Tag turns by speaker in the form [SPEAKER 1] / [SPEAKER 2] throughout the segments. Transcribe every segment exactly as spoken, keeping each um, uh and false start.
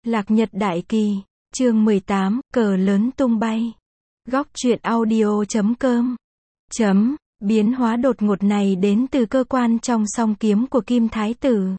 [SPEAKER 1] Lạc Nhật Đại Kỳ, chương mười tám, cờ lớn tung bay. Góc truyện audio chấm com. Chấm, biến hóa đột ngột này đến từ cơ quan trong song kiếm của Kim Thái Tử.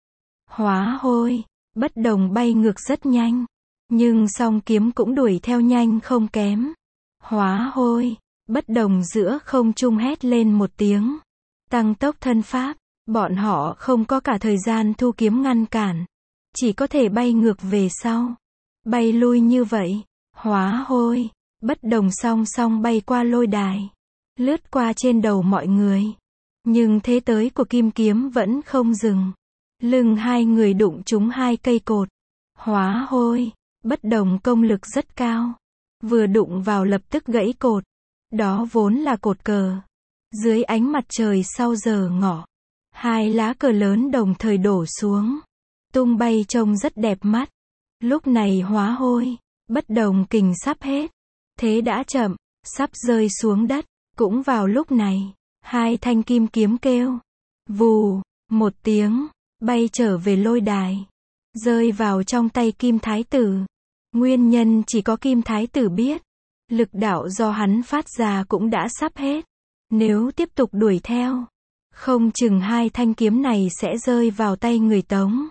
[SPEAKER 1] Hóa hôi, bất đồng bay ngược rất nhanh. Nhưng song kiếm cũng đuổi theo nhanh không kém. Hóa hôi, bất đồng giữa không trung hét lên một tiếng. Tăng tốc thân pháp, bọn họ không có cả thời gian thu kiếm ngăn cản. Chỉ có thể bay ngược về sau. Bay lui như vậy, hóa hôi, bất đồng song song bay qua lôi đài. Lướt qua trên đầu mọi người. Nhưng thế tới của kim kiếm vẫn không dừng. Lưng hai người đụng trúng hai cây cột. Hóa hôi, bất đồng công lực rất cao. Vừa đụng vào lập tức gãy cột. Đó vốn là cột cờ. Dưới ánh mặt trời sau giờ ngọ. Hai lá cờ lớn đồng thời đổ xuống. Tung bay trông rất đẹp mắt. Lúc này hóa hôi, bất đồng kình sắp hết. Thế đã chậm, sắp rơi xuống đất. Cũng vào lúc này, hai thanh kim kiếm kêu. Vù, một tiếng, bay trở về lôi đài. Rơi vào trong tay Kim Thái Tử. Nguyên nhân chỉ có Kim Thái Tử biết. Lực đạo do hắn phát ra cũng đã sắp hết. Nếu tiếp tục đuổi theo, không chừng hai thanh kiếm này sẽ rơi vào tay người Tống.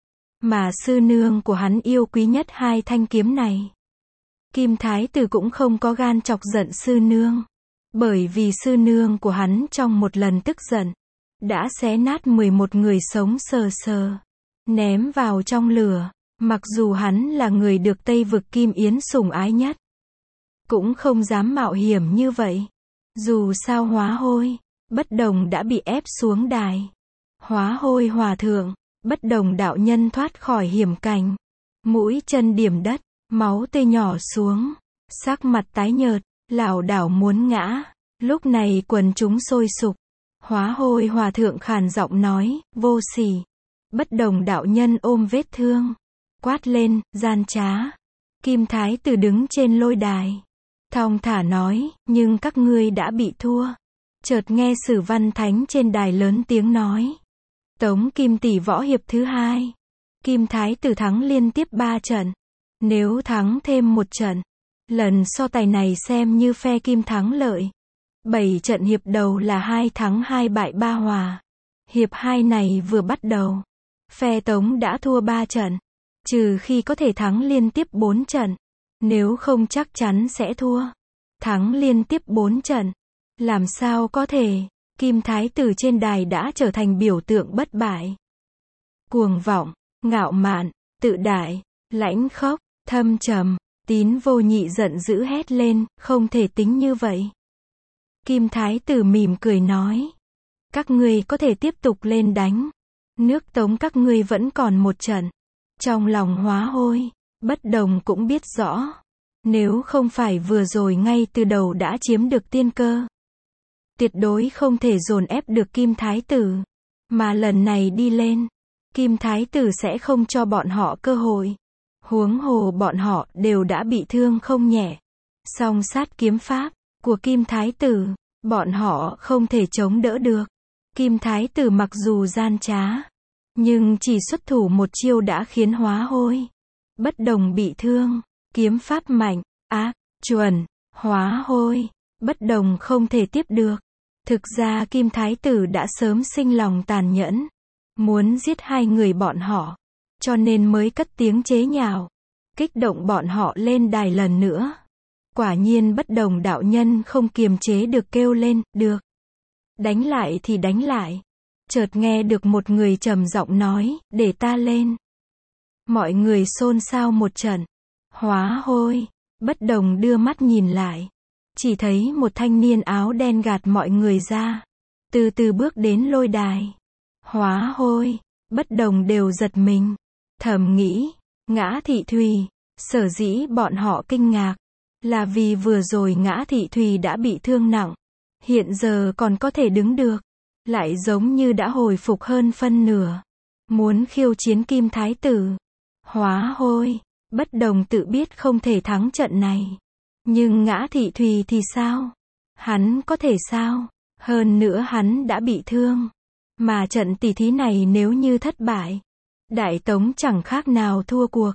[SPEAKER 1] Mà sư nương của hắn yêu quý nhất hai thanh kiếm này. Kim Thái Tử cũng không có gan chọc giận sư nương. Bởi vì sư nương của hắn trong một lần tức giận, đã xé nát mười một người sống sờ sờ. Ném vào trong lửa. Mặc dù hắn là người được Tây Vực Kim Yến sủng ái nhất. Cũng không dám mạo hiểm như vậy. Dù sao hóa hôi, bất đồng đã bị ép xuống đài. Hóa hôi hòa thượng, bất đồng đạo nhân thoát khỏi hiểm cảnh. Mũi chân điểm đất, máu tươi nhỏ xuống. Sắc mặt tái nhợt, lảo đảo muốn ngã. Lúc này quần chúng sôi sục. Hóa hôi hòa thượng khàn giọng nói, vô sỉ. Bất đồng đạo nhân ôm vết thương. Quát lên, gian trá. Kim Thái Tử đứng trên lôi đài. Thong thả nói, nhưng các ngươi đã bị thua. Chợt nghe Sử Văn Thánh trên đài lớn tiếng nói. Tống Kim tỷ võ hiệp thứ hai. Kim Thái Tử thắng liên tiếp ba trận. Nếu thắng thêm một trận, lần so tài này xem như phe Kim thắng lợi. Bảy trận hiệp đầu là hai thắng hai bại ba hòa. Hiệp hai này vừa bắt đầu, phe Tống đã thua ba trận. Trừ khi có thể thắng liên tiếp bốn trận. Nếu không chắc chắn sẽ thua. Thắng liên tiếp bốn trận. Làm sao có thể. Kim Thái Tử trên đài đã trở thành biểu tượng bất bại. Cuồng vọng, ngạo mạn, tự đại, lãnh khốc, thâm trầm. Tín Vô Nhị giận dữ hét lên, không thể tính như vậy. Kim Thái Tử mỉm cười nói. Các ngươi có thể tiếp tục lên đánh. Nước Tống các ngươi vẫn còn một trận. Trong lòng hóa hôi, bất đồng cũng biết rõ. Nếu không phải vừa rồi ngay từ đầu đã chiếm được tiên cơ. Tuyệt đối không thể dồn ép được Kim Thái Tử. Mà lần này đi lên, Kim Thái Tử sẽ không cho bọn họ cơ hội. Huống hồ bọn họ đều đã bị thương không nhẹ. Song sát kiếm pháp của Kim Thái Tử, bọn họ không thể chống đỡ được. Kim Thái Tử mặc dù gian trá, nhưng chỉ xuất thủ một chiêu đã khiến hóa hôi, bất đồng bị thương. Kiếm pháp mạnh, ác, chuẩn, hóa hôi, bất đồng không thể tiếp được. Thực ra Kim Thái Tử đã sớm sinh lòng tàn nhẫn, muốn giết hai người bọn họ, cho nên mới cất tiếng chế nhạo, kích động bọn họ lên đài lần nữa. Quả nhiên bất đồng đạo nhân không kiềm chế được kêu lên, được. Đánh lại thì đánh lại. Chợt nghe được một người trầm giọng nói, để ta lên. Mọi người xôn xao một trận. Hóa hôi, bất đồng đưa mắt nhìn lại. Chỉ thấy một thanh niên áo đen gạt mọi người ra. Từ từ bước đến lôi đài. Hóa hôi, bất đồng đều giật mình. Thầm nghĩ, Ngã Thị Thùy. Sở dĩ bọn họ kinh ngạc. Là vì vừa rồi Ngã Thị Thùy đã bị thương nặng. Hiện giờ còn có thể đứng được. Lại giống như đã hồi phục hơn phân nửa. Muốn khiêu chiến Kim Thái Tử. Hóa hôi, bất đồng tự biết không thể thắng trận này. Nhưng Ngã Thị Thùy thì sao? Hắn có thể sao? Hơn nữa hắn đã bị thương. Mà trận tỷ thí này nếu như thất bại, Đại Tống chẳng khác nào thua cuộc.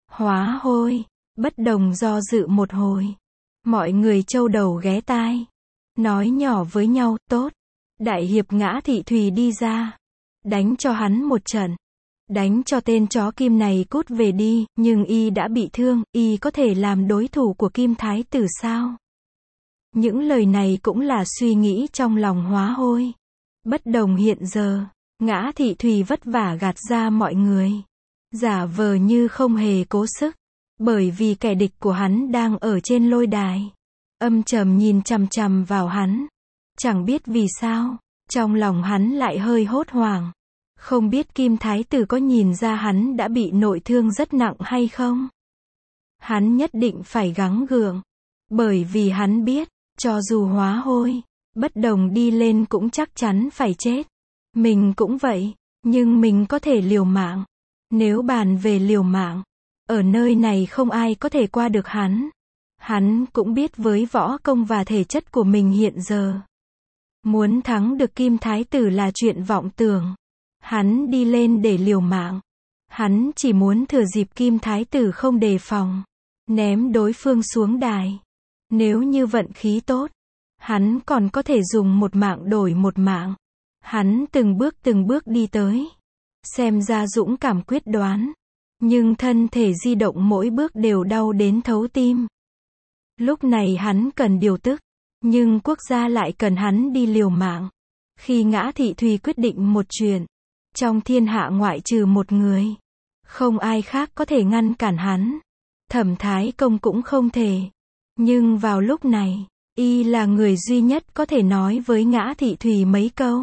[SPEAKER 1] Hóa hôi. Bất đồng do dự một hồi. Mọi người châu đầu ghé tai. Nói nhỏ với nhau, tốt. Đại hiệp Ngã Thị Thùy đi ra. Đánh cho hắn một trận. Đánh cho tên chó Kim này cút về đi, nhưng y đã bị thương, y có thể làm đối thủ của Kim Thái Tử sao? Những lời này cũng là suy nghĩ trong lòng Hóa hôi. Bất đồng hiện giờ, Ngã Thị Thùy vất vả gạt ra mọi người. Giả vờ như không hề cố sức. Bởi vì kẻ địch của hắn đang ở trên lôi đài. Âm trầm nhìn chằm chằm vào hắn. Chẳng biết vì sao, trong lòng hắn lại hơi hốt hoảng. Không biết Kim Thái Tử có nhìn ra hắn đã bị nội thương rất nặng hay không? Hắn nhất định phải gắng gượng. Bởi vì hắn biết, cho dù Hóa hôi, bất đồng đi lên cũng chắc chắn phải chết. Mình cũng vậy, nhưng mình có thể liều mạng. Nếu bàn về liều mạng, ở nơi này không ai có thể qua được hắn. Hắn cũng biết với võ công và thể chất của mình hiện giờ. Muốn thắng được Kim Thái Tử là chuyện vọng tưởng. Hắn đi lên để liều mạng. Hắn chỉ muốn thừa dịp Kim Thái Tử không đề phòng. Ném đối phương xuống đài. Nếu như vận khí tốt, hắn còn có thể dùng một mạng đổi một mạng. Hắn từng bước từng bước đi tới. Xem ra dũng cảm quyết đoán. Nhưng thân thể di động mỗi bước đều đau đến thấu tim. Lúc này hắn cần điều tức. Nhưng quốc gia lại cần hắn đi liều mạng. Khi Ngã Thị Thùy quyết định một chuyện. Trong thiên hạ ngoại trừ một người. Không ai khác có thể ngăn cản hắn. Thẩm Thái Công cũng không thể. Nhưng vào lúc này, y là người duy nhất có thể nói với Ngã Thị Thùy mấy câu.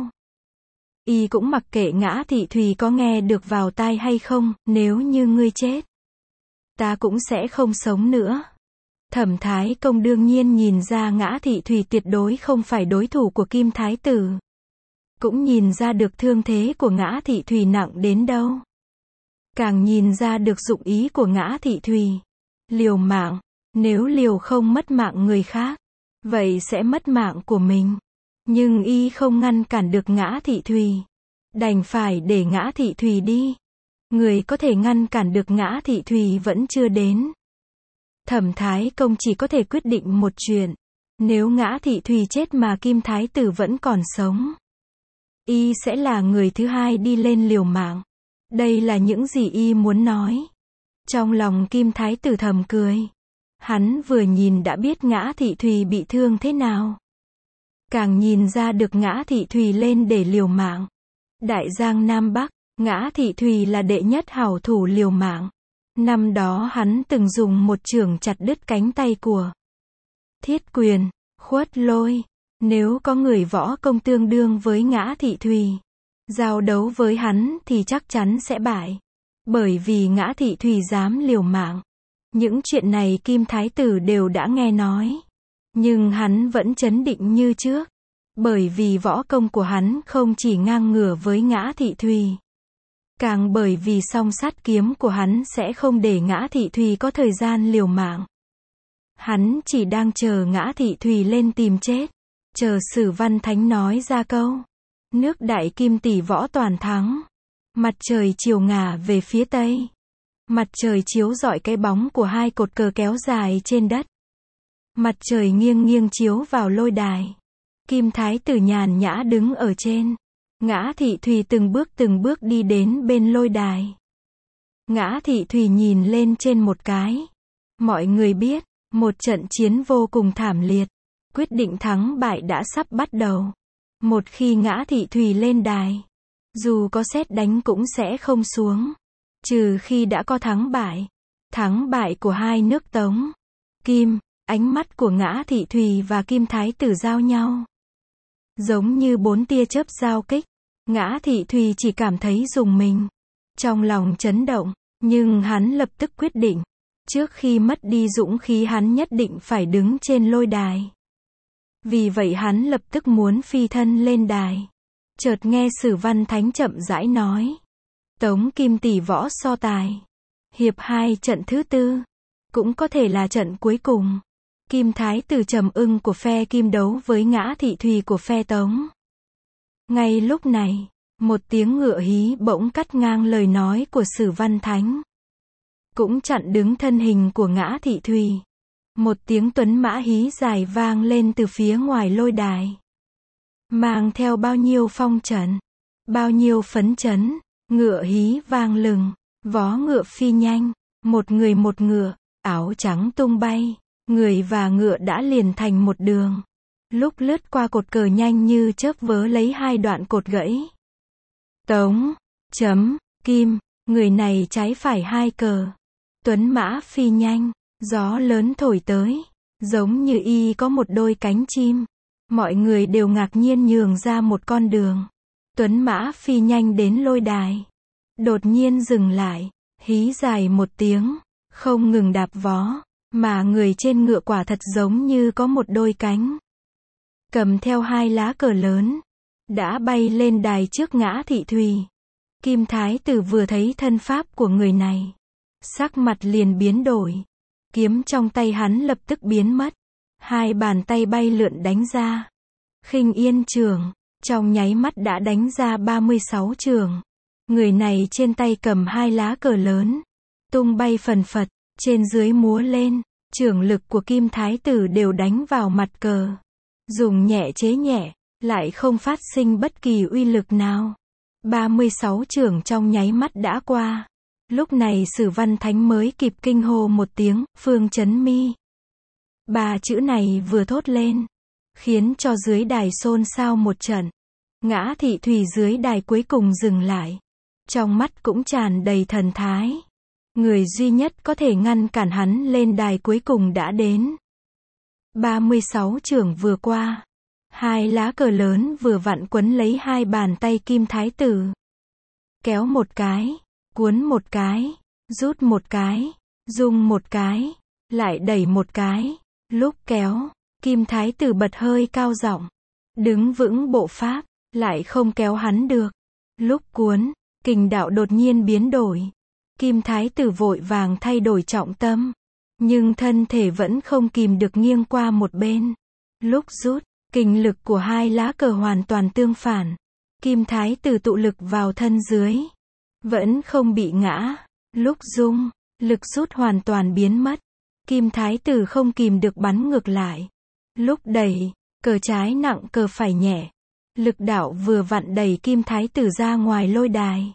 [SPEAKER 1] Y cũng mặc kệ Ngã Thị Thùy có nghe được vào tai hay không, nếu như ngươi chết, ta cũng sẽ không sống nữa. Thẩm Thái Công đương nhiên nhìn ra Ngã Thị Thùy tuyệt đối không phải đối thủ của Kim Thái Tử. Cũng nhìn ra được thương thế của Ngã Thị Thùy nặng đến đâu. Càng nhìn ra được dụng ý của Ngã Thị Thùy. Liều mạng, nếu liều không mất mạng người khác, vậy sẽ mất mạng của mình. Nhưng y không ngăn cản được Ngã Thị Thùy. Đành phải để Ngã Thị Thùy đi. Người có thể ngăn cản được Ngã Thị Thùy vẫn chưa đến. Thẩm Thái Công chỉ có thể quyết định một chuyện. Nếu Ngã Thị Thùy chết mà Kim Thái Tử vẫn còn sống, y sẽ là người thứ hai đi lên liều mạng. Đây là những gì y muốn nói. Trong lòng Kim Thái Tử thầm cười. Hắn vừa nhìn đã biết Ngã Thị Thùy bị thương thế nào. Càng nhìn ra được Ngã Thị Thùy lên để liều mạng. Đại Giang Nam Bắc, Ngã Thị Thùy là đệ nhất hảo thủ liều mạng. Năm đó hắn từng dùng một chưởng chặt đứt cánh tay của Thiết Quyền, Khuất Lôi. Nếu có người võ công tương đương với Ngã Thị Thùy, giao đấu với hắn thì chắc chắn sẽ bại. Bởi vì Ngã Thị Thùy dám liều mạng. Những chuyện này Kim Thái Tử đều đã nghe nói. Nhưng hắn vẫn trấn định như trước. Bởi vì võ công của hắn không chỉ ngang ngửa với Ngã Thị Thùy. Càng bởi vì song sát kiếm của hắn sẽ không để Ngã Thị Thùy có thời gian liều mạng. Hắn chỉ đang chờ Ngã Thị Thùy lên tìm chết. Chờ Sử Văn Thánh nói ra câu. Nước Đại Kim tỷ võ toàn thắng. Mặt trời chiều ngả về phía tây. Mặt trời chiếu rọi cái bóng của hai cột cờ kéo dài trên đất. Mặt trời nghiêng nghiêng chiếu vào lôi đài. Kim Thái Tử nhàn nhã đứng ở trên. Ngã Thị Thùy từng bước từng bước đi đến bên lôi đài. Ngã Thị Thùy nhìn lên trên một cái. Mọi người biết, một trận chiến vô cùng thảm liệt. Quyết định thắng bại đã sắp bắt đầu. Một khi Ngã Thị Thùy lên đài, dù có sét đánh cũng sẽ không xuống. Trừ khi đã có thắng bại. Thắng bại của hai nước Tống, Kim, ánh mắt của Ngã Thị Thùy và Kim Thái Tử giao nhau. Giống như bốn tia chớp giao kích. Ngã Thị Thùy chỉ cảm thấy rùng mình. Trong lòng chấn động. Nhưng hắn lập tức quyết định. Trước khi mất đi dũng khí hắn nhất định phải đứng trên lôi đài. Vì vậy hắn lập tức muốn phi thân lên đài. Chợt nghe Sử Văn Thánh chậm rãi nói. Tống Kim tỷ võ so tài. Hiệp hai trận thứ tư. Cũng có thể là trận cuối cùng. Kim Thái Tử Trầm Ưng của phe Kim đấu với Ngã Thị Thùy của phe Tống. Ngay lúc này, một tiếng ngựa hí bỗng cắt ngang lời nói của Sử Văn Thánh. cũng chặn đứng thân hình của Ngã Thị Thùy. Một tiếng tuấn mã hí dài vang lên từ phía ngoài lôi đài. Mang theo bao nhiêu phong trần, bao nhiêu phấn chấn, ngựa hí vang lừng, vó ngựa phi nhanh, một người một ngựa, áo trắng tung bay, người và ngựa đã liền thành một đường. Lúc lướt qua cột cờ nhanh như chớp vớ lấy hai đoạn cột gãy. Tống, chấm, kim, người này trái phải hai cờ. Tuấn mã phi nhanh, gió lớn thổi tới, giống như y có một đôi cánh chim. Mọi người đều ngạc nhiên nhường ra một con đường. Tuấn mã phi nhanh đến lôi đài. Đột nhiên dừng lại, hí dài một tiếng, không ngừng đạp vó, mà người trên ngựa quả thật giống như có một đôi cánh. Cầm theo hai lá cờ lớn, đã bay lên đài trước Ngã Thị Thùy. Kim Thái Tử vừa thấy thân pháp của người này, sắc mặt liền biến đổi. Kiếm trong tay hắn lập tức biến mất. Hai bàn tay bay lượn đánh ra. Khinh Yên trường, trong nháy mắt đã đánh ra ba mươi sáu trường. Người này trên tay cầm hai lá cờ lớn, tung bay phần phật, trên dưới múa lên, chưởng lực của Kim Thái Tử đều đánh vào mặt cờ. Dùng nhẹ chế nhẹ, lại không phát sinh bất kỳ uy lực nào. ba mươi sáu chưởng trong nháy mắt đã qua. Lúc này Sử Văn Thánh mới kịp kinh hô một tiếng, Phương Chấn Mi. Ba chữ này vừa thốt lên, khiến cho dưới đài xôn xao một trận. Ngã Thị Thùy dưới đài cuối cùng dừng lại. Trong mắt cũng tràn đầy thần thái. Người duy nhất có thể ngăn cản hắn lên đài cuối cùng đã đến. ba mươi sáu chưởng vừa qua. Hai lá cờ lớn vừa vặn quấn lấy hai bàn tay Kim Thái Tử. Kéo một cái, cuốn một cái, rút một cái, rung một cái, lại đẩy một cái. Lúc kéo, Kim Thái Tử bật hơi cao giọng, đứng vững bộ pháp, lại không kéo hắn được. Lúc cuốn, kình đạo đột nhiên biến đổi. Kim Thái Tử vội vàng thay đổi trọng tâm, nhưng thân thể vẫn không kìm được nghiêng qua một bên. Lúc rút, kình lực của hai lá cờ hoàn toàn tương phản. Kim Thái Tử tụ lực vào thân dưới, vẫn không bị ngã. Lúc rung, lực rút hoàn toàn biến mất. Kim Thái Tử không kìm được bắn ngược lại. Lúc đẩy, cờ trái nặng cờ phải nhẹ. Lực đạo vừa vặn đẩy Kim Thái Tử ra ngoài lôi đài.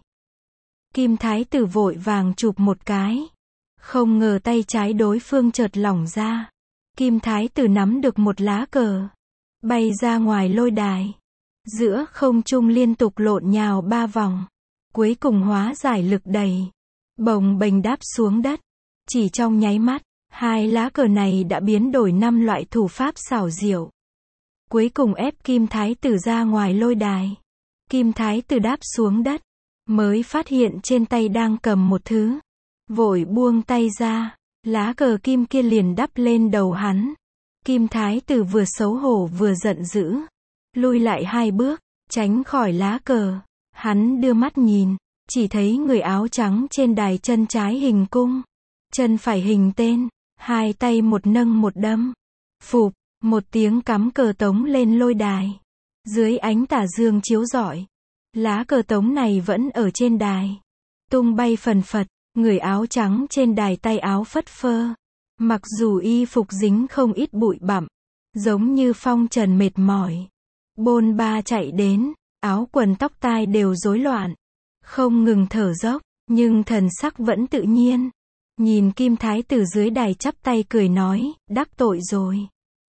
[SPEAKER 1] Kim Thái Tử vội vàng chụp một cái. Không ngờ tay trái đối phương chợt lỏng ra. Kim Thái Tử nắm được một lá cờ, bay ra ngoài lôi đài. Giữa không trung liên tục lộn nhào ba vòng. Cuối cùng hóa giải lực đẩy, bồng bềnh đáp xuống đất. Chỉ trong nháy mắt, hai lá cờ này đã biến đổi năm loại thủ pháp xảo diệu. Cuối cùng ép Kim Thái Tử ra ngoài lôi đài. Kim Thái Tử đáp xuống đất, mới phát hiện trên tay đang cầm một thứ. Vội buông tay ra, lá cờ kim kia liền đắp lên đầu hắn. Kim Thái Tử vừa xấu hổ vừa giận dữ, lui lại hai bước, tránh khỏi lá cờ. Hắn đưa mắt nhìn, chỉ thấy người áo trắng trên đài chân trái hình cung, chân phải hình tên, hai tay một nâng một đâm. Phụp, một tiếng cắm cờ tống lên lôi đài. Dưới ánh tà dương chiếu rọi, lá cờ tống này vẫn ở trên đài, tung bay phần phật. Người áo trắng trên đài tay áo phất phơ, mặc dù y phục dính không ít bụi bặm, giống như phong trần mệt mỏi, bôn ba chạy đến, áo quần tóc tai đều rối loạn, không ngừng thở dốc, nhưng thần sắc vẫn tự nhiên. Nhìn Kim Thái Tử dưới đài chắp tay cười nói, đắc tội rồi.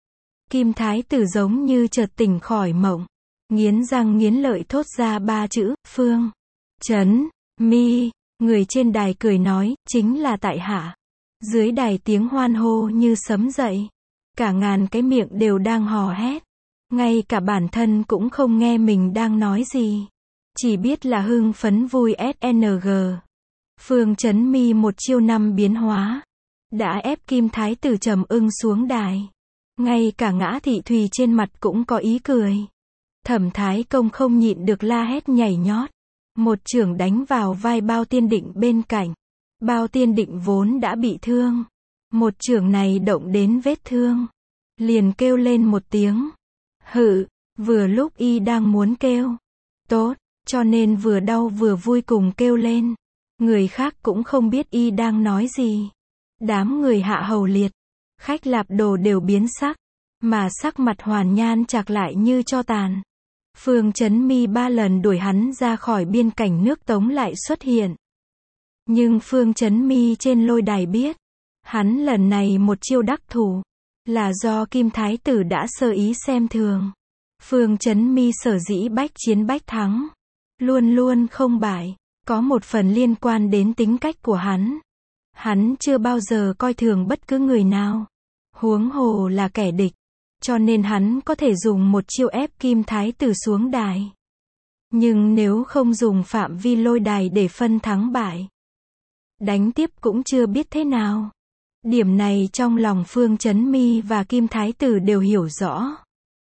[SPEAKER 1] Kim Thái Tử giống như chợt tỉnh khỏi mộng, nghiến răng nghiến lợi thốt ra ba chữ, Phương Chấn Mi. Người trên đài cười nói, chính là tại hạ. Dưới đài tiếng hoan hô như sấm dậy. Cả ngàn cái miệng đều đang hò hét. Ngay cả bản thân cũng không nghe mình đang nói gì. Chỉ biết là hưng phấn vui ét en giê. Phương Chấn Mi một chiêu năm biến hóa. Đã ép Kim Thái Tử trầm ưng xuống đài. Ngay cả Ngã Thị Thùy trên mặt cũng có ý cười. Thẩm Thái Công không nhịn được la hét nhảy nhót. Một chưởng đánh vào vai Bao Tiên Định bên cạnh. Bao Tiên Định vốn đã bị thương. Một chưởng này động đến vết thương. Liền kêu lên một tiếng. Hự, vừa lúc y đang muốn kêu. Tốt, cho nên vừa đau vừa vui cùng kêu lên. Người khác cũng không biết y đang nói gì. Đám người Hạ Hầu Liệt, Khách Lạp Đồ đều biến sắc, mà sắc mặt Hoàn Nhan Trạc lại như tro tàn. Phương Chấn Mi ba lần đuổi hắn ra khỏi biên cảnh nước Tống lại xuất hiện. Nhưng Phương Chấn Mi trên lôi đài biết, hắn lần này một chiêu đắc thủ, là do Kim Thái Tử đã sơ ý xem thường. Phương Chấn Mi sở dĩ bách chiến bách thắng, luôn luôn không bại, có một phần liên quan đến tính cách của hắn. Hắn chưa bao giờ coi thường bất cứ người nào, huống hồ là kẻ địch, cho nên hắn có thể dùng một chiêu ép Kim Thái Tử xuống đài. Nhưng nếu không dùng phạm vi lôi đài để phân thắng bại, đánh tiếp cũng chưa biết thế nào. Điểm này trong lòng Phương Chấn Mi và Kim Thái Tử đều hiểu rõ.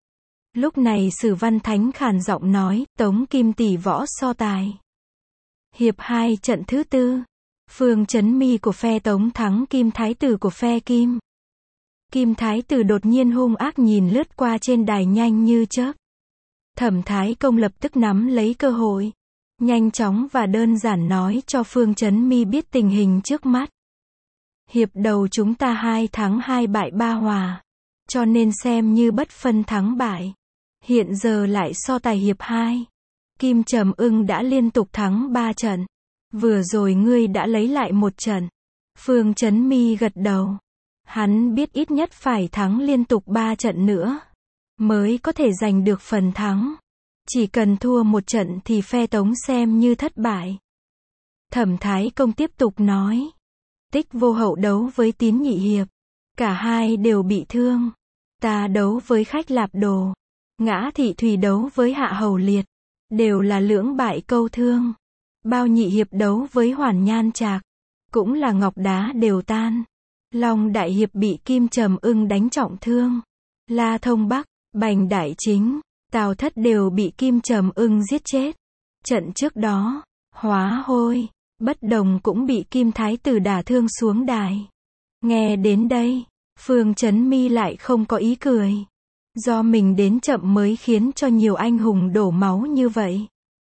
[SPEAKER 1] Lúc này Sử Văn Thánh khàn giọng nói, Tống Kim tỷ võ so tài. Hiệp hai trận thứ tư, Phương Chấn Mi của phe Tống thắng Kim Thái Tử của phe Kim. Kim Thái Tử đột nhiên hung ác nhìn lướt qua trên đài nhanh như chớp. Thẩm Thái Công lập tức nắm lấy cơ hội, nhanh chóng và đơn giản nói cho Phương Chấn Mi biết tình hình trước mắt. Hiệp đầu chúng ta hai thắng hai bại ba hòa, cho nên xem như bất phân thắng bại. Hiện giờ lại so tài hiệp hai. Kim Trầm Ưng đã liên tục thắng ba trận. Vừa rồi ngươi đã lấy lại một trận. Phương Chấn Mi gật đầu. Hắn biết ít nhất phải thắng liên tục ba trận nữa, mới có thể giành được phần thắng. Chỉ cần thua một trận thì phe Tống xem như thất bại. Thẩm Thái Công tiếp tục nói. Tích Vô Hậu đấu với Tín Nhị Hiệp. Cả hai đều bị thương. Ta đấu với Khách Lạp Đồ. Ngã Thị Thùy đấu với Hạ Hầu Liệt. Đều là lưỡng bại câu thương. Bao Nhị Hiệp đấu với Hoàn Nhan Trạc. Cũng là ngọc đá đều tan. Long Đại Hiệp bị Kim Trầm Ưng đánh trọng thương. La Thông Bắc, Bành Đại Chính, Tào Thất đều bị Kim Trầm Ưng giết chết. Trận trước đó, Hóa Hôi, Bất Đồng cũng bị Kim Thái Tử đả thương xuống đài. Nghe đến đây, Phương Chấn Mi lại không có ý cười. Do mình đến chậm mới khiến cho nhiều anh hùng đổ máu như vậy.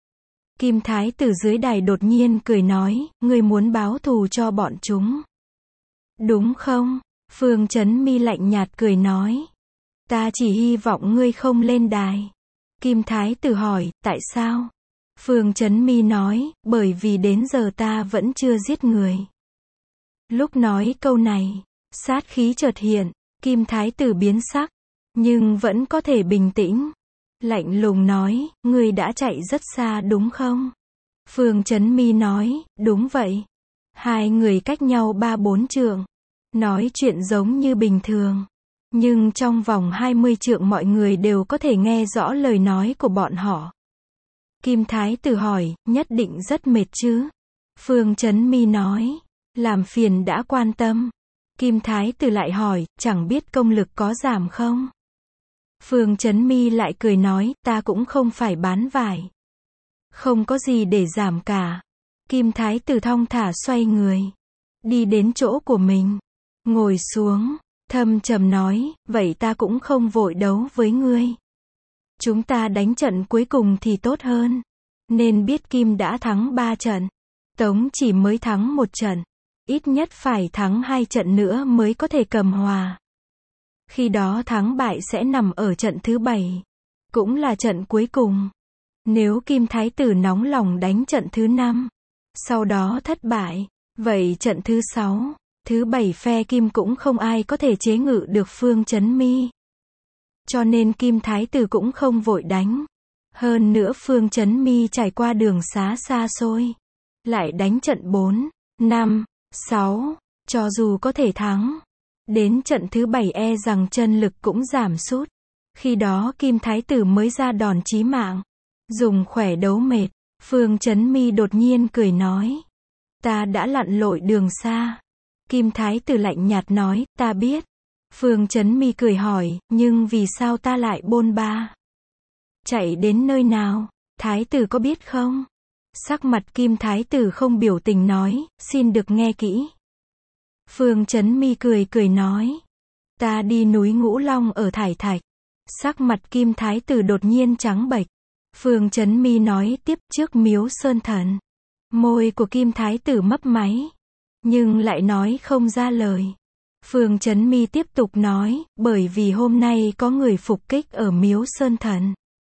[SPEAKER 1] Kim Thái Tử dưới đài đột nhiên cười nói, ngươi muốn báo thù cho bọn chúng. Đúng không? Phương Chấn Mi lạnh nhạt cười nói. Ta chỉ hy vọng ngươi không lên đài. Kim Thái Tử hỏi, tại sao? Phương Chấn Mi nói, bởi vì đến giờ ta vẫn chưa giết người. Lúc nói câu này, sát khí chợt hiện, Kim Thái Tử biến sắc, nhưng vẫn có thể bình tĩnh. Lạnh lùng nói, ngươi đã chạy rất xa đúng không? Phương Chấn Mi nói, đúng vậy. Hai người cách nhau ba bốn trượng, nói chuyện giống như bình thường. Nhưng trong vòng hai mươi trượng mọi người đều có thể nghe rõ lời nói của bọn họ. Kim Thái Tử hỏi, nhất định rất mệt chứ? Phương Chấn Mi nói, làm phiền đã quan tâm. Kim Thái Tử lại hỏi, chẳng biết công lực có giảm không? Phương Chấn Mi lại cười nói, ta cũng không phải bán vải. Không có gì để giảm cả. Kim Thái Tử thong thả xoay người, đi đến chỗ của mình, ngồi xuống, thâm trầm nói, vậy ta cũng không vội đấu với ngươi. Chúng ta đánh trận cuối cùng thì tốt hơn. Nên biết Kim đã thắng ba trận, Tống chỉ mới thắng một trận. Ít nhất phải thắng hai trận nữa mới có thể cầm hòa. Khi đó thắng bại sẽ nằm ở trận thứ bảy, cũng là trận cuối cùng. Nếu Kim Thái Tử nóng lòng đánh trận thứ năm, sau đó thất bại, vậy trận thứ sáu, thứ bảy phe Kim cũng không ai có thể chế ngự được Phương Chấn Mi. Cho nên Kim Thái Tử cũng không vội đánh. Hơn nữa Phương Chấn Mi trải qua đường xá xa xôi, lại đánh trận bốn, năm, sáu, cho dù có thể thắng, đến trận thứ bảy e rằng chân lực cũng giảm sút. Khi đó Kim Thái Tử mới ra đòn chí mạng, dùng khỏe đấu mệt. Phương Chấn Mi đột nhiên cười nói, ta đã lặn lội đường xa. Kim Thái Tử lạnh nhạt nói, ta biết. Phương Chấn Mi cười hỏi, nhưng vì sao ta lại bôn ba? Chạy đến nơi nào? Thái Tử có biết không? Sắc mặt Kim Thái Tử không biểu tình nói, xin được nghe kỹ. Phương Chấn Mi cười cười nói, ta đi núi Ngũ Long ở Thải Thạch. Sắc mặt Kim Thái Tử đột nhiên trắng bệch. Phương Chấn Mi nói tiếp, trước Miếu Sơn Thần. Môi của Kim Thái Tử mấp máy, nhưng lại nói không ra lời. Phương Chấn Mi tiếp tục nói, bởi vì hôm nay có người phục kích ở Miếu Sơn Thần,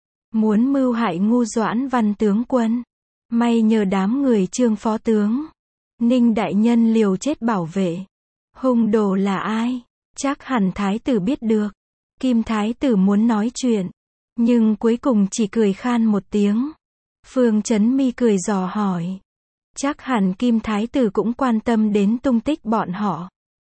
[SPEAKER 1] muốn mưu hại Ngu Doãn Văn tướng quân. May nhờ đám người Trương phó tướng, Ninh đại nhân liều chết bảo vệ. Hung đồ là ai? Chắc hẳn Thái tử biết được. Kim Thái Tử muốn nói chuyện, nhưng cuối cùng chỉ cười khan một tiếng. Phương Chấn Mi cười dò hỏi. Chắc hẳn Kim Thái Tử cũng quan tâm đến tung tích bọn họ.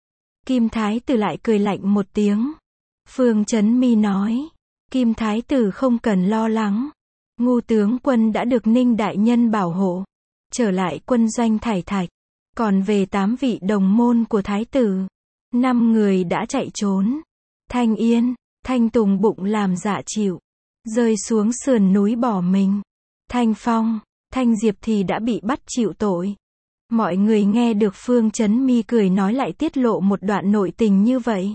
[SPEAKER 1] Kim Thái Tử lại cười lạnh một tiếng. Phương Chấn Mi nói. Kim Thái Tử không cần lo lắng. Ngu tướng quân đã được Ninh đại nhân bảo hộ, trở lại quân doanh Thải Thạch. Còn về tám vị đồng môn của Thái Tử, năm người đã chạy trốn. Thanh Yên, Thanh Tùng bụng làm dạ chịu, rơi xuống sườn núi bỏ mình. Thanh Phong, Thanh Diệp thì đã bị bắt chịu tội. Mọi người nghe được Phương Chấn Mi cười nói lại tiết lộ một đoạn nội tình như vậy,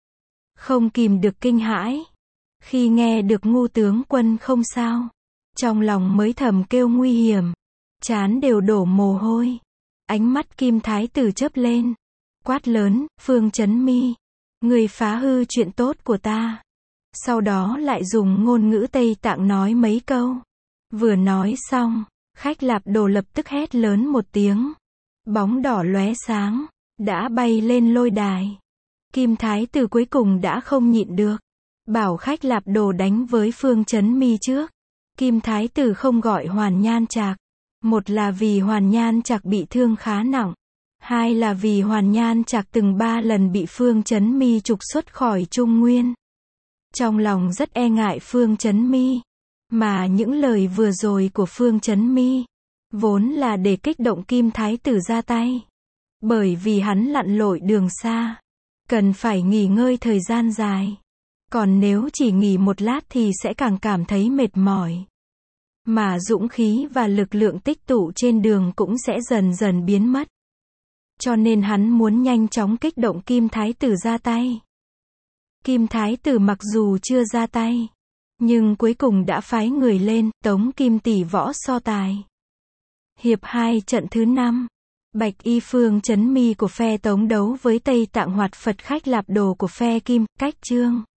[SPEAKER 1] không kìm được kinh hãi. Khi nghe được Ngu tướng quân không sao, trong lòng mới thầm kêu nguy hiểm, trán đều đổ mồ hôi. Ánh mắt Kim Thái Tử chớp lên, quát lớn, Phương Chấn Mi, người phá hư chuyện tốt của ta. Sau đó lại dùng ngôn ngữ Tây Tạng nói mấy câu. Vừa nói xong, Khách Lạp Đồ lập tức hét lớn một tiếng. Bóng đỏ lóe sáng, đã bay lên lôi đài. Kim Thái Tử cuối cùng đã không nhịn được, bảo Khách Lạp Đồ đánh với Phương Chấn Mi trước. Kim Thái Tử không gọi Hoàn Nhan Trạc. Một là vì Hoàn Nhan Trạc bị thương khá nặng. Hai là vì Hoàn Nhan Trạc từng ba lần bị Phương Chấn Mi trục xuất khỏi Trung Nguyên. Trong lòng rất e ngại Phương Chấn Mi. Mà những lời vừa rồi của Phương Chấn Mi, vốn là để kích động Kim Thái Tử ra tay. Bởi vì hắn lặn lội đường xa, cần phải nghỉ ngơi thời gian dài. Còn nếu chỉ nghỉ một lát thì sẽ càng cảm thấy mệt mỏi. Mà dũng khí và lực lượng tích tụ trên đường cũng sẽ dần dần biến mất. Cho nên hắn muốn nhanh chóng kích động Kim Thái Tử ra tay. Kim Thái Tử mặc dù chưa ra tay, nhưng cuối cùng đã phái người lên, tống Kim tỷ võ so tài. Hiệp hai trận thứ năm, Bạch Y Phương Chấn Mi của phe Tống đấu với Tây Tạng Hoạt Phật Khách Lạp Đồ của phe Kim, Cách Trương.